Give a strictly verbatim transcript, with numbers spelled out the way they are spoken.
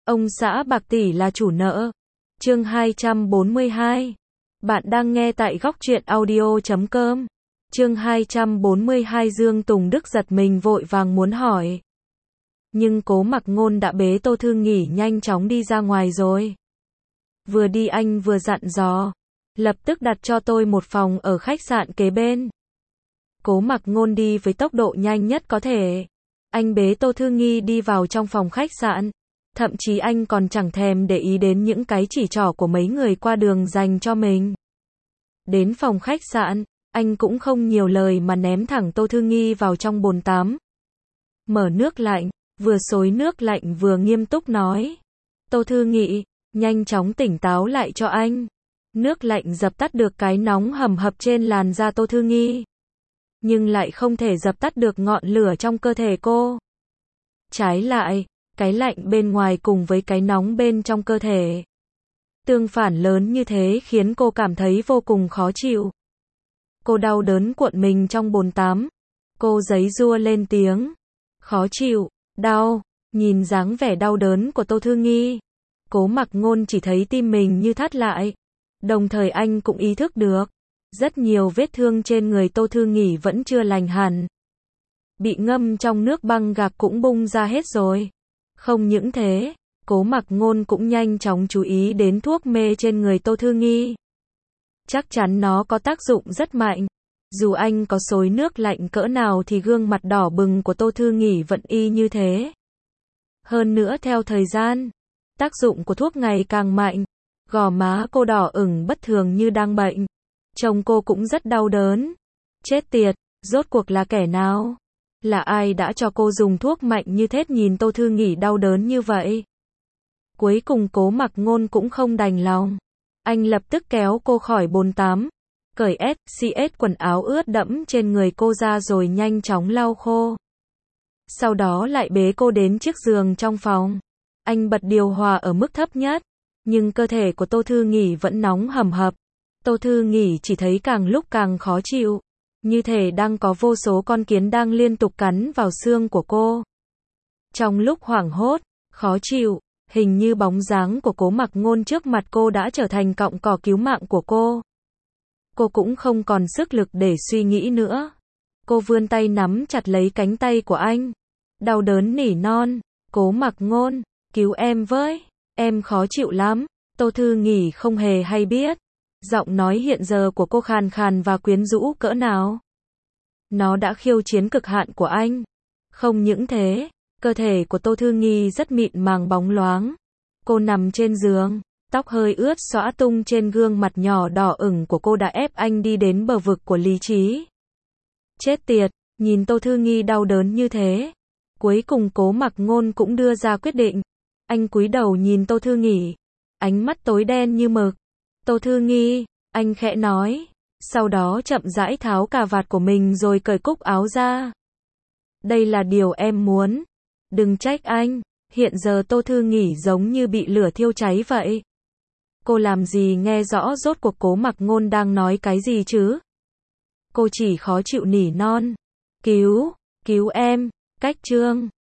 Ông xã bạc tỷ là chủ nợ. Chương hai trăm bốn mươi hai. Bạn đang nghe tại góc truyện audio chấm com. Chương hai trăm bốn mươi hai. Dương Tùng Đức giật mình vội vàng muốn hỏi. Nhưng Cố Mặc Ngôn đã bế Tô Thư Nghỉ nhanh chóng đi ra ngoài rồi. Vừa đi anh vừa dặn dò. Lập tức đặt cho tôi một phòng ở khách sạn kế bên. Cố Mặc Ngôn đi với tốc độ nhanh nhất có thể. Anh bế Tô Thư Nghi đi vào trong phòng khách sạn. Thậm chí anh còn chẳng thèm để ý đến những cái chỉ trỏ của mấy người qua đường dành cho mình. Đến phòng khách sạn, anh cũng không nhiều lời mà ném thẳng Tô Thư Nghi vào trong bồn tắm. Mở nước lạnh, vừa xối nước lạnh vừa nghiêm túc nói. Tô Thư Nghị, nhanh chóng tỉnh táo lại cho anh. Nước lạnh dập tắt được cái nóng hầm hập trên làn da Tô Thư Nghi. Nhưng lại không thể dập tắt được ngọn lửa trong cơ thể cô. Trái lại, cái lạnh bên ngoài cùng với cái nóng bên trong cơ thể. Tương phản lớn như thế khiến cô cảm thấy vô cùng khó chịu. Cô đau đớn cuộn mình trong bồn tắm. Cô giãy giụa lên tiếng. Khó chịu, đau, nhìn dáng vẻ đau đớn của Tô Thư Nghi. Cố Mặc Ngôn chỉ thấy tim mình như thắt lại. Đồng thời anh cũng ý thức được. Rất nhiều vết thương trên người Tô Thư Nghỉ vẫn chưa lành hẳn. Bị ngâm trong nước băng gạc cũng bung ra hết rồi. Không những thế, Cố Mặc Ngôn cũng nhanh chóng chú ý đến thuốc mê trên người Tô Thư Nghi. Chắc chắn nó có tác dụng rất mạnh. Dù anh có xối nước lạnh cỡ nào thì gương mặt đỏ bừng của Tô Thư Nghỉ vẫn y như thế. Hơn nữa theo thời gian, tác dụng của thuốc ngày càng mạnh. Gò má cô đỏ ửng bất thường như đang bệnh. Trông cô cũng rất đau đớn. Chết tiệt, rốt cuộc là kẻ nào? Là ai đã cho cô dùng thuốc mạnh như thế? Nhìn Tô Thư Nghỉ đau đớn như vậy. Cuối cùng Cố Mặc Ngôn cũng không đành lòng. Anh lập tức kéo cô khỏi bồn tắm. Cởi ét xê ét quần áo ướt đẫm trên người cô ra rồi nhanh chóng lau khô. Sau đó lại bế cô đến chiếc giường trong phòng. Anh bật điều hòa ở mức thấp nhất. Nhưng cơ thể của Tô Thư Nghỉ vẫn nóng hầm hập. Tô Thư Nghỉ chỉ thấy càng lúc càng khó chịu. Như thể đang có vô số con kiến đang liên tục cắn vào xương của cô. Trong lúc hoảng hốt, khó chịu, hình như bóng dáng của Cố Mặc Ngôn trước mặt cô đã trở thành cọng cỏ cứu mạng của cô. Cô cũng không còn sức lực để suy nghĩ nữa. Cô vươn tay nắm chặt lấy cánh tay của anh. Đau đớn nỉ non. Cố Mặc Ngôn, cứu em với. Em khó chịu lắm. Tô Thư Nghỉ không hề hay biết. Giọng nói hiện giờ của cô khàn khàn và quyến rũ cỡ nào. Nó đã khiêu chiến cực hạn của anh. Không những thế, cơ thể của Tô Thư Nghi rất mịn màng bóng loáng. Cô nằm trên giường, tóc hơi ướt xõa tung trên gương mặt nhỏ đỏ ửng của cô đã ép anh đi đến bờ vực của lý trí. Chết tiệt, nhìn Tô Thư Nghi đau đớn như thế. Cuối cùng Cố Mặc Ngôn cũng đưa ra quyết định. Anh cúi đầu nhìn Tô Thư Nghỉ. Ánh mắt tối đen như mực. Tô Thư Nghi, anh khẽ nói. Sau đó chậm rãi tháo cà vạt của mình rồi cởi cúc áo ra. Đây là điều em muốn. Đừng trách anh. Hiện giờ Tô Thư Nghỉ giống như bị lửa thiêu cháy vậy. Cô làm gì nghe rõ rốt cuộc Cố Mặc Ngôn đang nói cái gì chứ? Cô chỉ khó chịu nỉ non. Cứu, cứu em. Cách chương.